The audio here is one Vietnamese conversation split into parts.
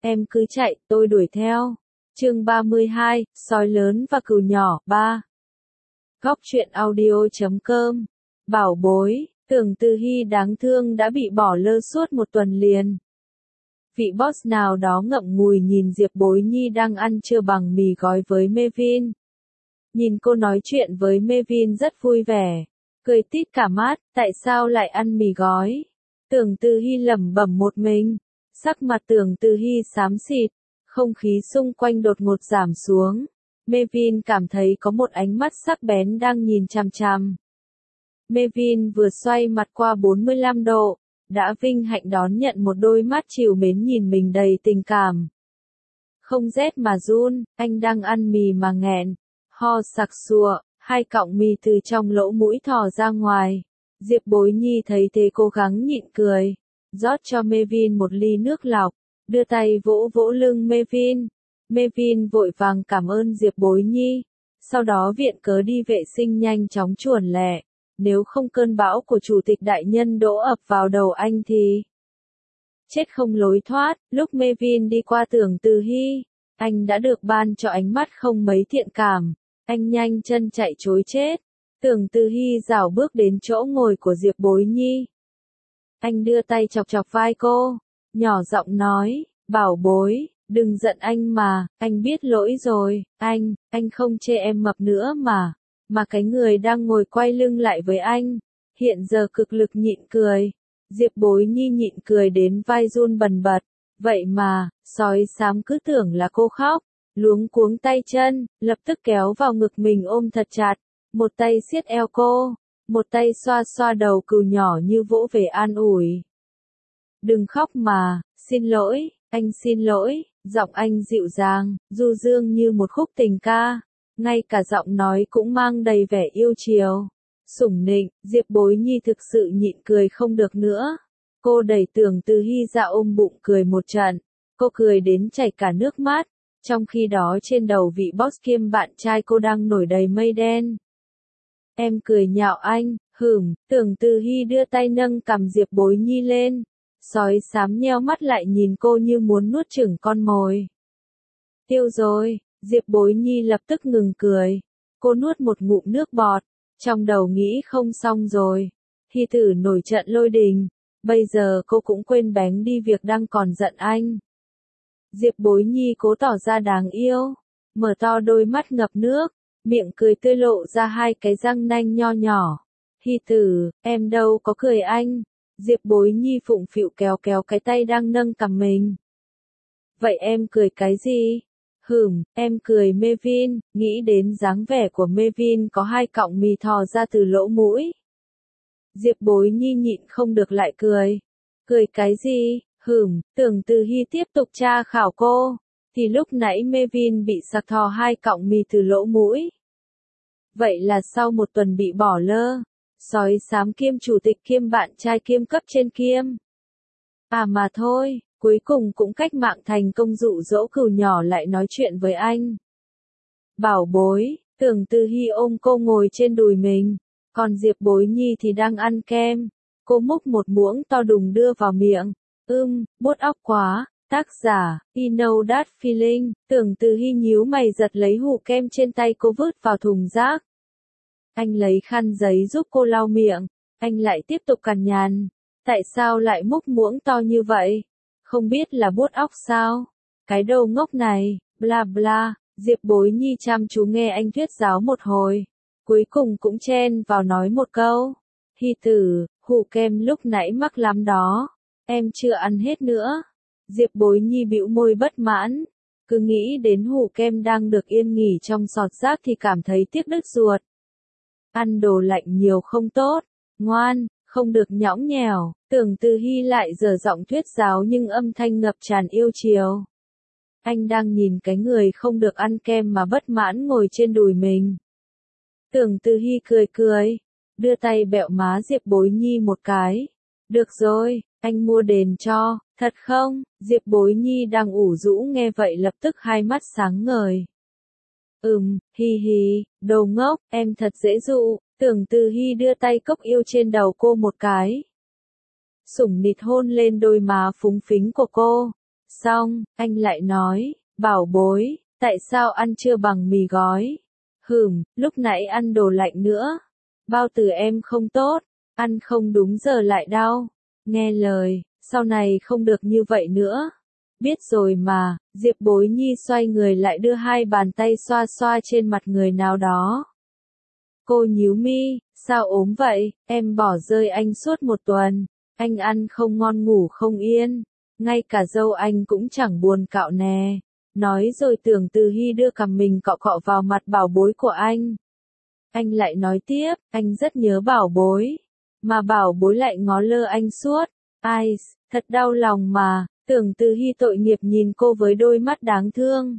em cứ chạy, tôi đuổi theo. Chương 32, sói lớn và cừu nhỏ, 3. Góc truyện audio.com. Bảo bối, Tưởng Từ Hy đáng thương đã bị bỏ lơ suốt một tuần liền. Vị boss nào đó ngậm ngùi nhìn Diệp Bối Nhi đang ăn trưa bằng mì gói với Mevin. Nhìn cô nói chuyện với Mevin rất vui vẻ, cười tít cả mắt, tại sao lại ăn mì gói? Tưởng Từ Hy lẩm bẩm một mình, sắc mặt Tưởng Từ Hy xám xịt, không khí xung quanh đột ngột giảm xuống. Mevin cảm thấy có một ánh mắt sắc bén đang nhìn chằm chằm. Mevin vừa xoay mặt qua 45 độ, đã vinh hạnh đón nhận một đôi mắt trìu mến nhìn mình đầy tình cảm. Không rét mà run, anh đang ăn mì mà nghẹn, ho sặc sụa, hai cọng mì từ trong lỗ mũi thò ra ngoài. Diệp Bối Nhi thấy thế cố gắng nhịn cười, rót cho Mevin một ly nước lọc, đưa tay vỗ vỗ lưng Mevin. Mevin vội vàng cảm ơn Diệp Bối Nhi, sau đó viện cớ đi vệ sinh nhanh chóng chuồn lẹ, nếu không cơn bão của chủ tịch đại nhân đổ ập vào đầu anh thì chết không lối thoát. Lúc Mevin đi qua Tưởng Từ Hy, anh đã được ban cho ánh mắt không mấy thiện cảm, anh nhanh chân chạy trối chết. Tưởng Từ Hy rảo bước đến chỗ ngồi của Diệp Bối Nhi. Anh đưa tay chọc chọc vai cô, nhỏ giọng nói, bảo bối, đừng giận anh mà, anh biết lỗi rồi, anh không chê em mập nữa mà cái người đang ngồi quay lưng lại với anh, hiện giờ cực lực nhịn cười. Diệp Bối Nhi nhịn cười đến vai run bần bật, vậy mà, sói xám cứ tưởng là cô khóc, luống cuống tay chân, lập tức kéo vào ngực mình ôm thật chặt, một tay siết eo cô, một tay xoa xoa đầu cừu nhỏ như vỗ về an ủi. Đừng khóc mà, xin lỗi, anh xin lỗi, giọng anh dịu dàng, du dương như một khúc tình ca, ngay cả giọng nói cũng mang đầy vẻ yêu chiều. Sủng nịnh, Diệp Bối Nhi thực sự nhịn cười không được nữa. Cô đẩy Tưởng Từ Hy ra ôm bụng cười một trận, cô cười đến chảy cả nước mắt, trong khi đó trên đầu vị boss kiêm bạn trai cô đang nổi đầy mây đen. Em cười nhạo anh, Tưởng Từ Hy đưa tay nâng cằm Diệp Bối Nhi lên, sói xám nheo mắt lại nhìn cô như muốn nuốt chửng con mồi. Tiêu rồi, Diệp Bối Nhi lập tức ngừng cười, cô nuốt một ngụm nước bọt, trong đầu nghĩ không xong rồi, Hy tử nổi trận lôi đình, bây giờ cô cũng quên bén đi việc đang còn giận anh. Diệp Bối Nhi cố tỏ ra đáng yêu, mở to đôi mắt ngập nước, miệng cười tươi lộ ra hai cái răng nanh nho nhỏ. Hy tử, em đâu có cười anh. Diệp Bối Nhi phụng phịu kéo kéo cái tay đang nâng cằm mình. Vậy em cười cái gì? Em cười Mevin, nghĩ đến dáng vẻ của Mevin có hai cọng mì thò ra từ lỗ mũi. Diệp Bối Nhi nhịn không được lại cười. Cười cái gì? Tưởng Từ Hy tiếp tục tra khảo cô, thì lúc nãy Mevin bị sặc thò hai cọng mì từ lỗ mũi. Vậy là sau một tuần bị bỏ lơ, sói xám kiêm chủ tịch kiêm bạn trai kiêm cấp trên kiêm. À mà thôi, cuối cùng cũng cách mạng thành công dụ dỗ cừu nhỏ lại nói chuyện với anh. Bảo bối, Tưởng Từ Hy ôm cô ngồi trên đùi mình, còn Diệp Bối Nhi thì đang ăn kem. Cô múc một muỗng to đùng đưa vào miệng. Bốt óc quá. Tác giả, You Know That Feeling. Tưởng Từ Hy nhíu mày giật lấy hũ kem trên tay cô vứt vào thùng rác. Anh lấy khăn giấy giúp cô lau miệng. Anh lại tiếp tục cằn nhằn. Tại sao lại múc muỗng to như vậy? Không biết là bốt óc sao? Cái đầu ngốc này, bla bla. Diệp Bối Nhi chăm chú nghe anh thuyết giáo một hồi. Cuối cùng cũng chen vào nói một câu. Hy tử, hũ kem lúc nãy mắc lắm đó. Em chưa ăn hết nữa. Diệp Bối Nhi bĩu môi bất mãn. Cứ nghĩ đến hũ kem đang được yên nghỉ trong sọt rác thì cảm thấy tiếc đứt ruột. Ăn đồ lạnh nhiều không tốt. Ngoan, không được nhõng nhẽo. Tưởng Từ Hy lại dở giọng thuyết giáo nhưng âm thanh ngập tràn yêu chiều. Anh đang nhìn cái người không được ăn kem mà bất mãn ngồi trên đùi mình. Tưởng Từ Hy cười cười, đưa tay bẹo má Diệp Bối Nhi một cái. Được rồi, anh mua đền cho, thật không? Diệp Bối Nhi đang ủ rũ nghe vậy lập tức hai mắt sáng ngời. Hi hi, đồ ngốc, em thật dễ dụ. Tưởng Từ Hy đưa tay cốc yêu trên đầu cô một cái. Sủng nịt hôn lên đôi má phúng phính của cô. Xong, anh lại nói, bảo bối, tại sao ăn chưa bằng mì gói? Lúc nãy ăn đồ lạnh nữa. Bao tử em không tốt, ăn không đúng giờ lại đau. Nghe lời, sau này không được như vậy nữa. Biết rồi mà, Diệp Bối Nhi xoay người lại đưa hai bàn tay xoa xoa trên mặt người nào đó. Cô nhíu mi, sao ốm vậy, em bỏ rơi anh suốt một tuần, anh ăn không ngon ngủ không yên, ngay cả dâu anh cũng chẳng buồn cạo nè. Nói rồi Tưởng Từ Hy đưa cằm mình cọ cọ vào mặt bảo bối của anh. Anh lại nói tiếp, anh rất nhớ bảo bối, mà bảo bối lại ngó lơ anh suốt. Ai, thật đau lòng mà. Tưởng Từ Hy tội nghiệp nhìn cô với đôi mắt đáng thương.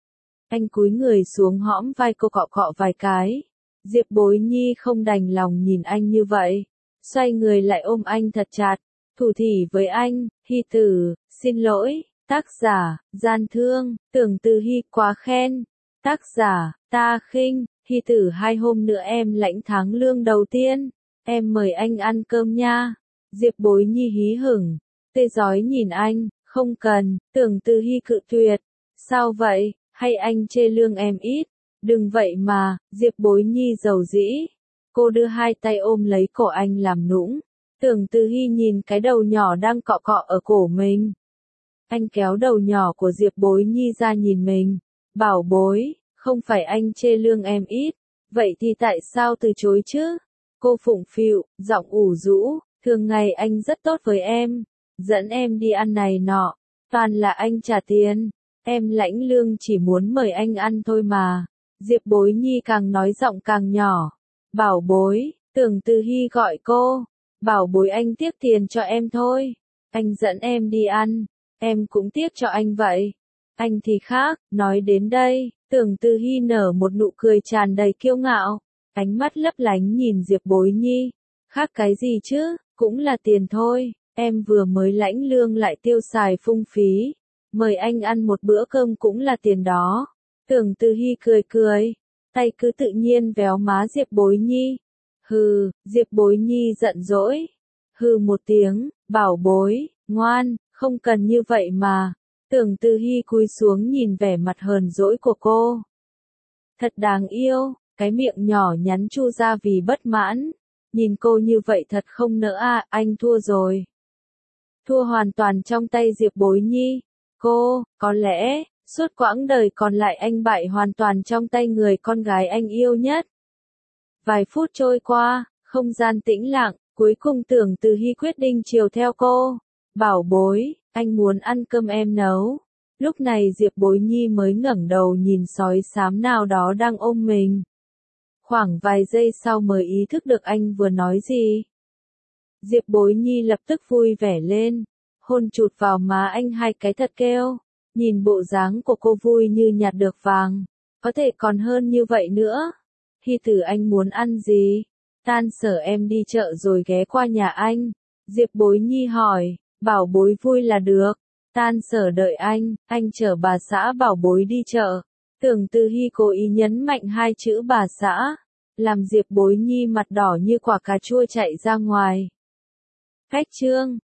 Anh cúi người xuống hõm vai cô cọ cọ vài cái. Diệp Bối Nhi không đành lòng nhìn anh như vậy. Xoay người lại ôm anh thật chặt. Thủ thỉ với anh, Hy tử, xin lỗi. Tác giả, Gian Thương, Tưởng Từ Hy quá khen. Tác giả, Ta Khinh, Hy tử 2 hôm nữa em lãnh tháng lương đầu tiên. Em mời anh ăn cơm nha. Diệp Bối Nhi hí hửng, tê rói nhìn anh. Không cần, Tưởng Từ Hy cự tuyệt. Sao vậy, hay anh chê lương em ít? Đừng vậy mà, Diệp Bối Nhi giàu dĩ. Cô đưa hai tay ôm lấy cổ anh làm nũng. Tưởng Từ Hy nhìn cái đầu nhỏ đang cọ cọ ở cổ mình. Anh kéo đầu nhỏ của Diệp Bối Nhi ra nhìn mình. Bảo bối, không phải anh chê lương em ít. Vậy thì tại sao từ chối chứ? Cô phụng phịu, giọng ủ rũ. Thường ngày anh rất tốt với em. Dẫn em đi ăn này nọ, toàn là anh trả tiền, em lãnh lương chỉ muốn mời anh ăn thôi mà. Diệp Bối Nhi càng nói giọng càng nhỏ. Bảo bối, Tưởng Từ Hy gọi cô. Bảo bối anh tiếc tiền cho em thôi. Anh dẫn em đi ăn, em cũng tiếc cho anh vậy. Anh thì khác, nói đến đây, Tưởng Từ Hy nở một nụ cười tràn đầy kiêu ngạo. Ánh mắt lấp lánh nhìn Diệp Bối Nhi. Khác cái gì chứ, cũng là tiền thôi. Em vừa mới lãnh lương lại tiêu xài phung phí. Mời anh ăn một bữa cơm cũng là tiền đó. Tưởng Từ Hy cười cười. Tay cứ tự nhiên véo má Diệp Bối Nhi. Diệp Bối Nhi giận dỗi. Một tiếng, bảo bối, ngoan, không cần như vậy mà. Tưởng Từ Hy cúi xuống nhìn vẻ mặt hờn dỗi của cô. Thật đáng yêu, cái miệng nhỏ nhắn chu ra vì bất mãn. Nhìn cô như vậy thật không nỡ à, anh thua rồi. Thua hoàn toàn trong tay Diệp Bối Nhi. Cô, có lẽ, suốt quãng đời còn lại anh bại hoàn toàn trong tay người con gái anh yêu nhất. Vài phút trôi qua, không gian tĩnh lặng, cuối cùng Tưởng Từ Hy quyết định chiều theo cô. Bảo bối, anh muốn ăn cơm em nấu. Lúc này Diệp Bối Nhi mới ngẩng đầu nhìn sói xám nào đó đang ôm mình. Khoảng vài giây sau mới ý thức được anh vừa nói gì. Diệp Bối Nhi lập tức vui vẻ lên, hôn chụt vào má anh hai cái thật kêu. Nhìn bộ dáng của cô vui như nhặt được vàng, có thể còn hơn như vậy nữa. Hy tử anh muốn ăn gì? Tan sở em đi chợ rồi ghé qua nhà anh. Diệp Bối Nhi hỏi, bảo bối vui là được. Tan sở đợi anh chở bà xã bảo bối đi chợ. Tưởng Từ Hy cố ý nhấn mạnh hai chữ bà xã, làm Diệp Bối Nhi mặt đỏ như quả cà chua chạy ra ngoài. Cách chương